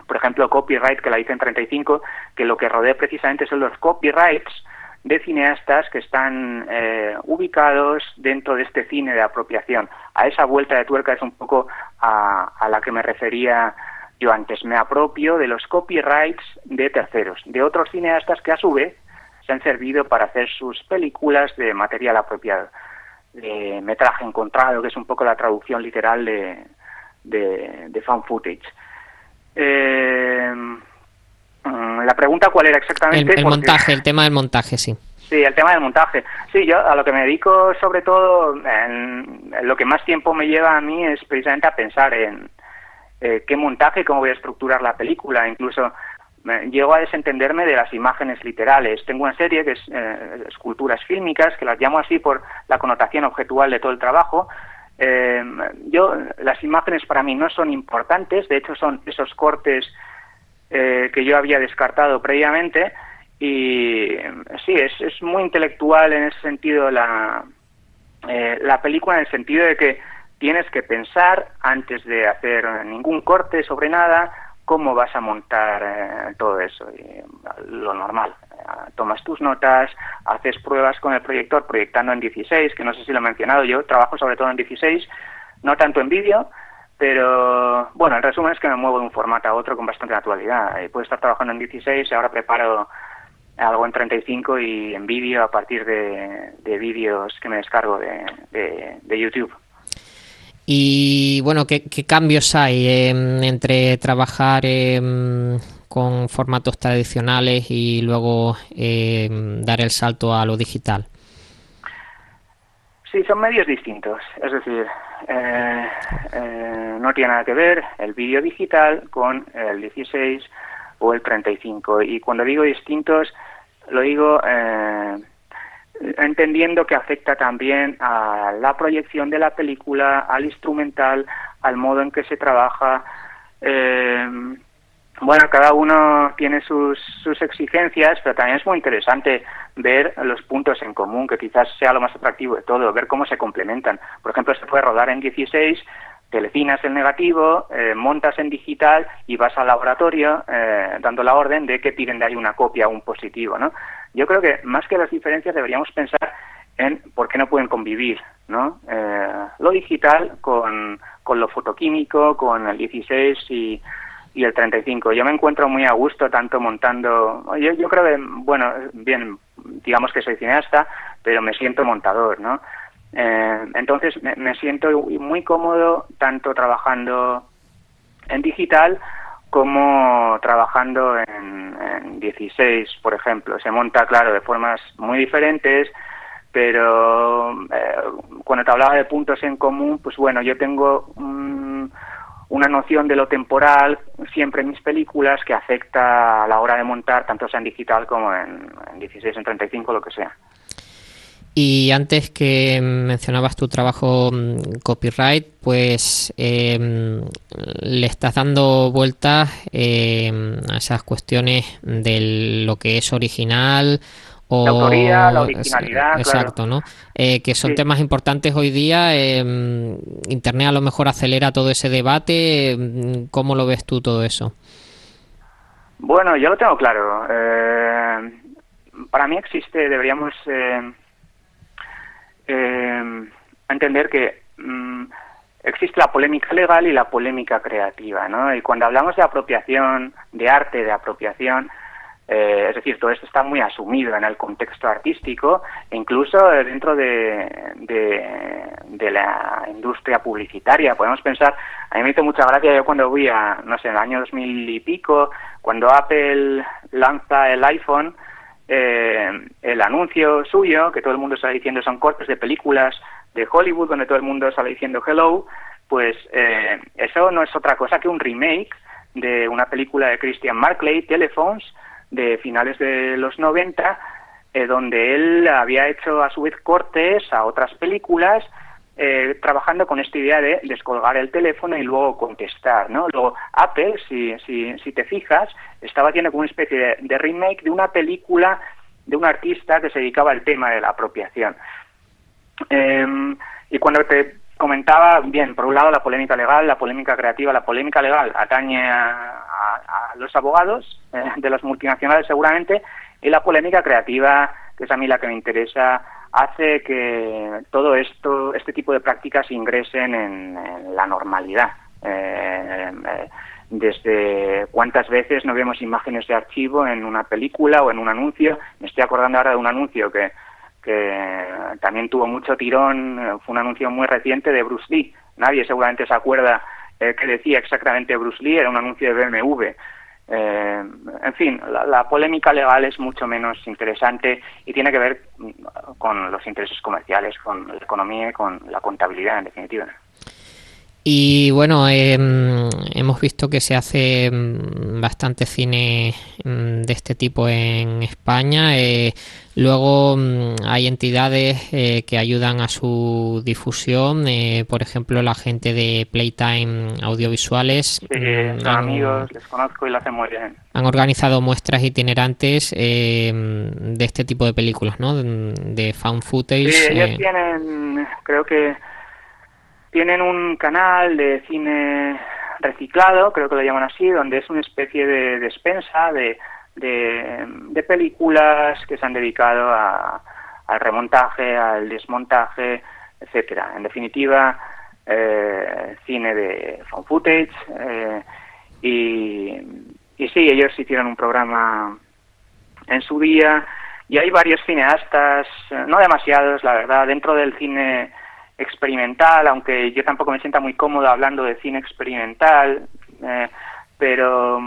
por ejemplo, Copyright, que la hice en treinta y cinco, que lo que rodea precisamente son los copyrights de cineastas que están eh, ubicados dentro de este cine de apropiación. A esa vuelta de tuerca es un poco a, a la que me refería yo antes. Me apropio de los copyrights de terceros, de otros cineastas que a su vez se han servido para hacer sus películas de material apropiado, de metraje encontrado, que es un poco la traducción literal de, de, de found footage. Eh, la pregunta cuál era exactamente. El, el montaje, el tema del montaje, sí. Sí, el tema del montaje. Sí, yo a lo que me dedico sobre todo, en, en lo que más tiempo me lleva a mí es precisamente a pensar en eh, qué montaje, cómo voy a estructurar la película. Incluso eh, llego a desentenderme de las imágenes literales. Tengo una serie que es eh, esculturas fílmicas, que las llamo así por la connotación objetual de todo el trabajo. Eh, yo, las imágenes para mí no son importantes, de hecho son esos cortes eh, que yo había descartado previamente, y sí, es, es muy intelectual en ese sentido la, eh, la película, en el sentido de que tienes que pensar antes de hacer ningún corte sobre nada, cómo vas a montar eh, todo eso, y, lo normal. Tomas tus notas, haces pruebas con el proyector, proyectando en dieciséis, que no sé si lo he mencionado, yo trabajo sobre todo en dieciséis, no tanto en vídeo, pero bueno, el resumen es que me muevo de un formato a otro con bastante naturalidad. Eh, puedo estar trabajando en dieciséis y ahora preparo algo en treinta y cinco y en vídeo a partir de, de vídeos que me descargo de, de, de YouTube. Y bueno, ¿qué, qué cambios hay eh, entre trabajar eh, con formatos tradicionales y luego eh, dar el salto a lo digital? Sí, son medios distintos. Es decir, eh, eh, no tiene nada que ver el vídeo digital con el dieciséis o el treinta y cinco. Y cuando digo distintos, lo digo eh, entendiendo que afecta también a la proyección de la película, al instrumental, al modo en que se trabaja. Eh, bueno, cada uno tiene sus, sus exigencias, pero también es muy interesante ver los puntos en común, que quizás sea lo más atractivo de todo, ver cómo se complementan. Por ejemplo, se puede rodar en dieciséis, telecinas el negativo, eh, montas en digital y vas al laboratorio eh, dando la orden de que tiren de ahí una copia o un positivo, ¿no? Yo creo que más que las diferencias deberíamos pensar en por qué no pueden convivir, ¿no? Eh, lo digital con, con lo fotoquímico, con el dieciséis y, y el treinta y cinco. Yo me encuentro muy a gusto tanto montando. Yo, yo creo que, bueno, bien, digamos que soy cineasta, pero me siento montador, ¿no? Eh, entonces me, me siento muy cómodo tanto trabajando en digital como trabajando en, en dieciséis, por ejemplo. Se monta, claro, de formas muy diferentes, pero eh, cuando te hablaba de puntos en común, pues bueno, yo tengo um, una noción de lo temporal siempre en mis películas que afecta a la hora de montar, tanto sea en digital como en, en dieciséis, en treinta y cinco, lo que sea. Y antes que mencionabas tu trabajo copyright, pues eh, le estás dando vueltas eh, a esas cuestiones de lo que es original o la autoría, la originalidad, exacto, claro. ¿no? Eh, que son sí. temas importantes hoy día. Eh, Internet a lo mejor acelera todo ese debate. ¿Cómo lo ves tú todo eso? Bueno, yo lo tengo claro. Eh, para mí existe, deberíamos eh, eh, entender que mm, existe la polémica legal y la polémica creativa, ¿no? Y cuando hablamos de apropiación, de arte de apropiación, eh, es decir, todo esto está muy asumido en el contexto artístico, e incluso dentro de, de, de la industria publicitaria. Podemos pensar, a mí me hizo mucha gracia, yo cuando fui a, no sé, en el año dos mil y pico, cuando Apple lanza el iPhone, eh, el anuncio suyo, que todo el mundo sale diciendo son cortes de películas de Hollywood, donde todo el mundo sale diciendo hello, pues eh, eso no es otra cosa que un remake de una película de Christian Marclay, Telephones, de finales de los noventa, eh, donde él había hecho a su vez cortes a otras películas, eh, trabajando con esta idea de descolgar el teléfono y luego contestar, ¿no? Luego Apple, si, si, si te fijas, estaba haciendo como una especie de, de remake de una película de un artista que se dedicaba al tema de la apropiación. Eh, y cuando te comentaba, bien, por un lado la polémica legal, la polémica creativa, la polémica legal atañe a, a, a los abogados eh, de las multinacionales seguramente, y la polémica creativa, que es a mí la que me interesa, hace que todo esto, este tipo de prácticas ingresen en, en la normalidad. Eh, eh, desde cuántas veces no vemos imágenes de archivo en una película o en un anuncio. Me estoy acordando ahora de un anuncio que, que también tuvo mucho tirón, fue un anuncio muy reciente de Bruce Lee. Nadie seguramente se acuerda eh, qué decía exactamente Bruce Lee, era un anuncio de B M W. Eh, en fin, la, la polémica legal es mucho menos interesante y tiene que ver con los intereses comerciales, con la economía y con la contabilidad, en definitiva. Y bueno, eh, hemos visto que se hace bastante cine de este tipo en España. Eh, luego hay entidades eh, que ayudan a su difusión. Eh, por ejemplo, la gente de Playtime Audiovisuales. Sí, son han, amigos, les conozco y lo hacen muy bien. Han organizado muestras itinerantes eh, de este tipo de películas, ¿no? De, de found footage. Sí, ellos eh, tienen, creo que tienen un canal de cine reciclado, creo que lo llaman así, donde es una especie de despensa de, de, de películas que se han dedicado a, al remontaje, al desmontaje, etcétera. En definitiva, eh, cine de found footage, eh, y, y sí, ellos hicieron un programa en su día, y hay varios cineastas, no demasiados, la verdad, dentro del cine experimental, aunque yo tampoco me sienta muy cómodo hablando de cine experimental, eh, pero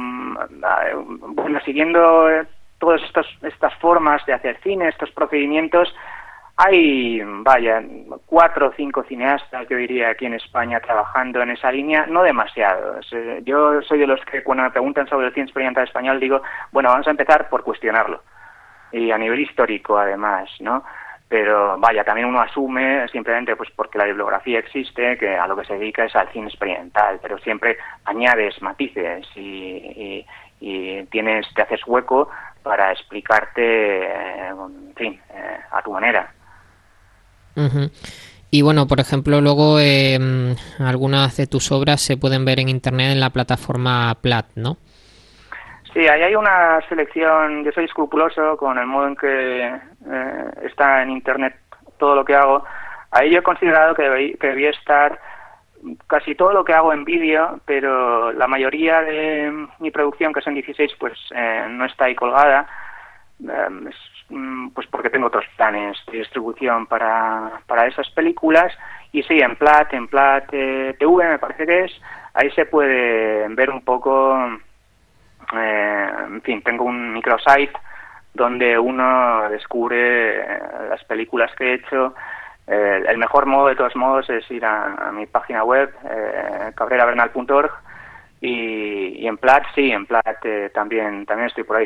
bueno, siguiendo todas estas estas formas de hacer cine, estos procedimientos, hay, vaya, cuatro o cinco cineastas, yo diría, aquí en España trabajando en esa línea, no demasiados. Eh, yo soy de los que cuando me preguntan sobre el cine experimental español digo, bueno, vamos a empezar por cuestionarlo, y a nivel histórico además, ¿no? Pero vaya, también uno asume simplemente pues porque la bibliografía existe, que a lo que se dedica es al cine experimental, pero siempre añades matices y, y, y tienes, te haces hueco para explicarte, eh, en fin, eh, a tu manera. Uh-huh. Y bueno, por ejemplo, luego eh, algunas de tus obras se pueden ver en internet en la plataforma Plat, ¿no? Sí, ahí hay una selección. Yo soy escrupuloso con el modo en que eh, está en internet todo lo que hago. Ahí yo he considerado que, debí, que debía estar casi todo lo que hago en vídeo, pero la mayoría de mi producción, que son dieciséis, pues eh, no está ahí colgada, eh, pues porque tengo otros planes de distribución para, para esas películas. Y sí, en Plat, en Plat eh, T V me parece que es, ahí se puede ver un poco. Eh, en fin, tengo un microsite donde uno descubre eh, las películas que he hecho. Eh, el mejor modo, de todos modos, es ir a, a mi página web, eh, cabrera bernal punto org, y, y en Plat, sí, en Plat eh, también, también estoy por ahí.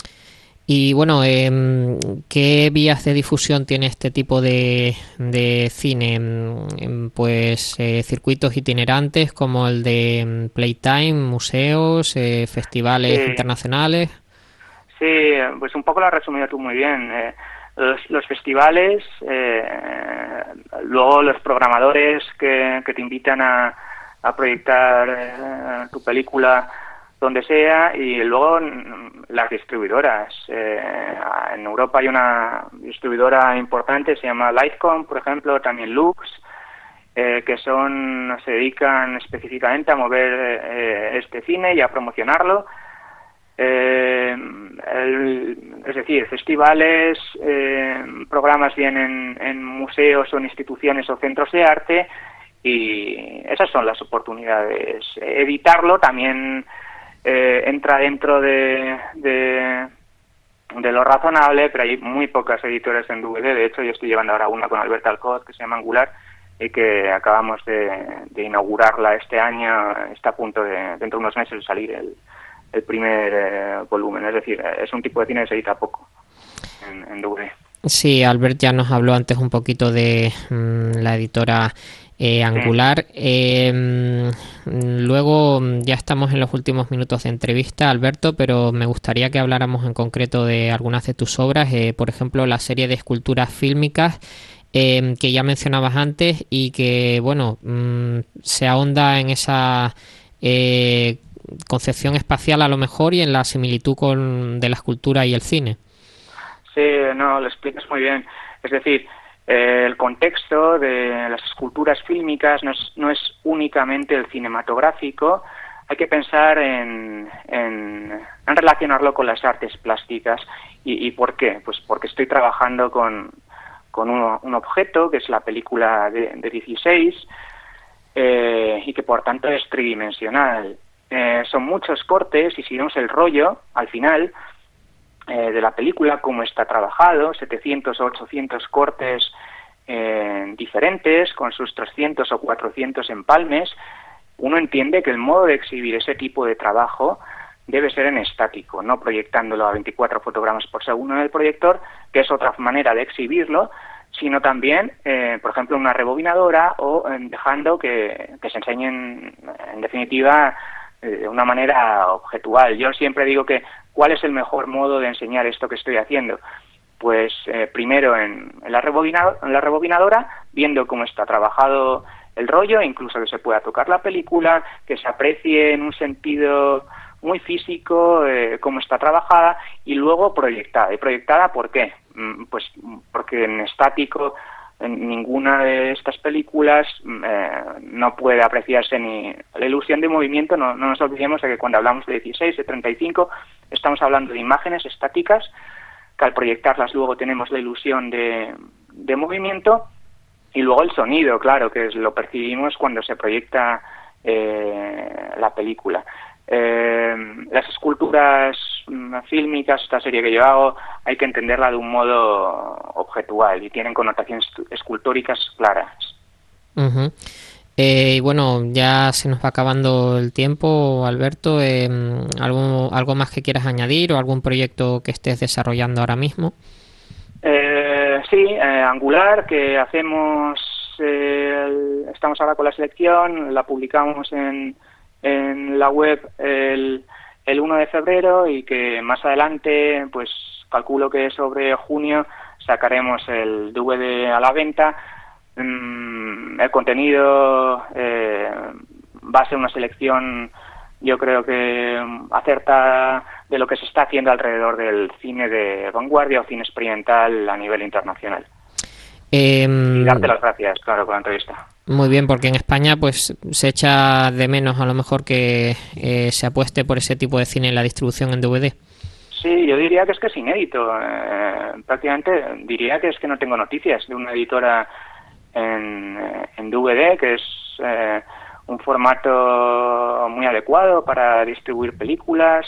Y bueno, eh, ¿qué vías de difusión tiene este tipo de, de cine? Pues eh, circuitos itinerantes como el de Playtime, museos, eh, festivales sí. internacionales. Sí, pues un poco lo has resumido tú muy bien. Eh, los, los festivales, eh, luego los programadores que, que te invitan a, a proyectar eh, tu película donde sea, y luego las distribuidoras. Eh, en Europa hay una distribuidora importante, se llama Lightcom, por ejemplo, también Lux, eh, que son se dedican específicamente a mover eh, este cine y a promocionarlo. Eh, el, es decir, festivales, eh, programas bien en, en museos o en instituciones o centros de arte, y esas son las oportunidades. Editarlo también Eh, entra dentro de, de, de lo razonable, pero hay muy pocas editoras en D V D. De hecho, yo estoy llevando ahora una con Albert Alcoz que se llama Angular, y que acabamos de, de inaugurarla este año. Está a punto de, dentro de unos meses, de salir el, el primer eh, volumen. Es decir, es un tipo de cine que se edita poco en, en D V D. Sí, Albert ya nos habló antes un poquito de mmm, la editora Eh, Angular. Eh, luego ya estamos en los últimos minutos de entrevista, Alberto, pero me gustaría que habláramos en concreto de algunas de tus obras, eh, por ejemplo, la serie de esculturas fílmicas eh, que ya mencionabas antes y que, bueno, mmm, se ahonda en esa eh, concepción espacial a lo mejor y en la similitud con de la escultura y el cine. Sí, no, lo explicas muy bien. Es decir, eh, el contexto de las esculturas fílmicas no es, no es únicamente el cinematográfico. Hay que pensar en, en, en relacionarlo con las artes plásticas. ¿Y, y por qué? Pues porque estoy trabajando con, con un, un objeto que es la película de, de dieciséis eh, y que por tanto es tridimensional. Eh, son muchos cortes y si vemos el rollo, al final, eh, de la película, cómo está trabajado, setecientos o ochocientos cortes eh, diferentes, con sus trescientos o cuatrocientos empalmes, uno entiende que el modo de exhibir ese tipo de trabajo debe ser en estático, no proyectándolo a veinticuatro fotogramas por segundo en el proyector, que es otra manera de exhibirlo, sino también, eh, por ejemplo, una rebobinadora o eh, dejando que, que se enseñen, en definitiva, eh, de una manera objetual. Yo siempre digo que, ¿cuál es el mejor modo de enseñar esto que estoy haciendo? Pues eh, primero en, en, la rebobinadora, en la rebobinadora, viendo cómo está trabajado el rollo, incluso que se pueda tocar la película, que se aprecie en un sentido muy físico eh, cómo está trabajada, y luego proyectada. ¿Y proyectada por qué? Pues porque en estático en ninguna de estas películas eh, no puede apreciarse ni la ilusión de movimiento. No, no nos olvidemos de que cuando hablamos de dieciséis, de treinta y cinco, estamos hablando de imágenes estáticas, que al proyectarlas luego tenemos la ilusión de, de movimiento. Y luego el sonido, claro, que lo percibimos cuando se proyecta eh, la película. Eh, las esculturas fílmicas, esta serie que yo hago, hay que entenderla de un modo objetual y tienen connotaciones escultóricas claras. Uh-huh. Eh, y bueno, ya se nos va acabando el tiempo, Alberto. Eh, ¿algo, ¿Algo más que quieras añadir o algún proyecto que estés desarrollando ahora mismo? Eh, sí, eh, Angular, que hacemos, eh, el, estamos ahora con la selección, la publicamos en, en la web el, el uno de febrero y que más adelante, pues calculo que sobre junio, sacaremos el D V D a la venta. Mm, el contenido eh, va a ser una selección, yo creo que acertada, de lo que se está haciendo alrededor del cine de vanguardia o cine experimental a nivel internacional. Eh, y darte las gracias, claro, por la entrevista. Muy bien, porque en España pues se echa de menos a lo mejor que eh, se apueste por ese tipo de cine en la distribución en D V D. Sí, yo diría que es que es inédito. Eh, prácticamente diría que es que no tengo noticias de una editora en, en D V D, que es eh, un formato muy adecuado para distribuir películas.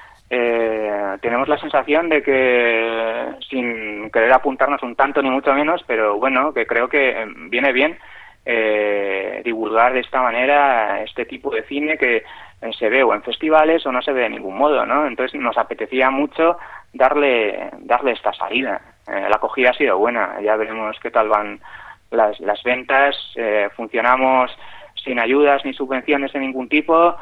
Eh, tenemos la sensación de que, sin querer apuntarnos un tanto ni mucho menos, pero bueno, que creo que viene bien eh, divulgar de esta manera este tipo de cine que eh, se ve o en festivales o no se ve de ningún modo, ¿no? Entonces nos apetecía mucho darle darle esta salida. Eh, la acogida ha sido buena, ya veremos qué tal van las, las ventas. Eh, funcionamos sin ayudas ni subvenciones de ningún tipo.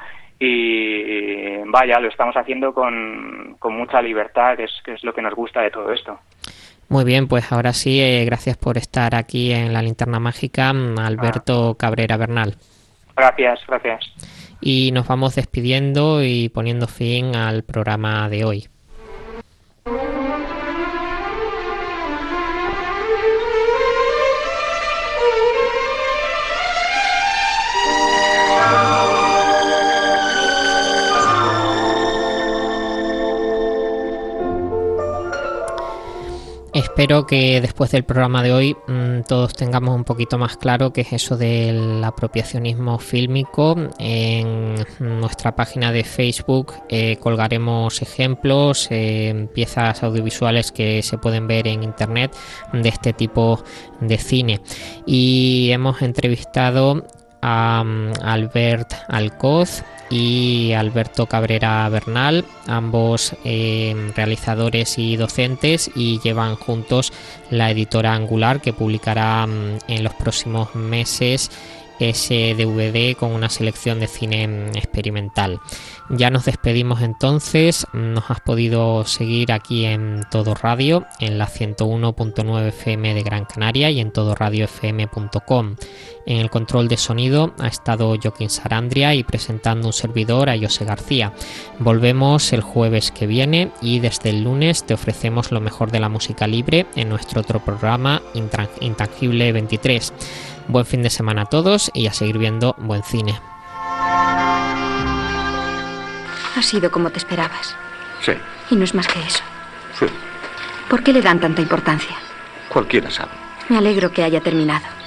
Y vaya, lo estamos haciendo con, con mucha libertad, que es, que es lo que nos gusta de todo esto. Muy bien, pues ahora sí, eh, gracias por estar aquí en la Linterna Mágica, Alberto ah. Cabrera Bernal. Gracias, gracias. Y nos vamos despidiendo y poniendo fin al programa de hoy. Espero que después del programa de hoy mmm, todos tengamos un poquito más claro qué es eso del apropiacionismo fílmico. En nuestra página de Facebook eh, colgaremos ejemplos, eh, piezas audiovisuales que se pueden ver en internet de este tipo de cine. Y hemos entrevistado a um, Albert Alcoz y Alberto Cabrera Bernal, ambos eh, realizadores y docentes, y llevan juntos la editora Angular, que publicará um, en los próximos meses ese D V D con una selección de cine experimental. Ya nos despedimos entonces. Nos has podido seguir aquí en Todo Radio, en la ciento uno punto nueve F M de Gran Canaria y en todo radio f m punto com. En el control de sonido ha estado Joaquín Sarandria y presentando un servidor, a José García. Volvemos el jueves que viene y desde el lunes te ofrecemos lo mejor de la música libre en nuestro otro programa Intangible veintitrés. Buen fin de semana a todos y a seguir viendo buen cine. Ha sido como te esperabas. Sí. Y no es más que eso. Sí. ¿Por qué le dan tanta importancia? Cualquiera sabe. Me alegro que haya terminado.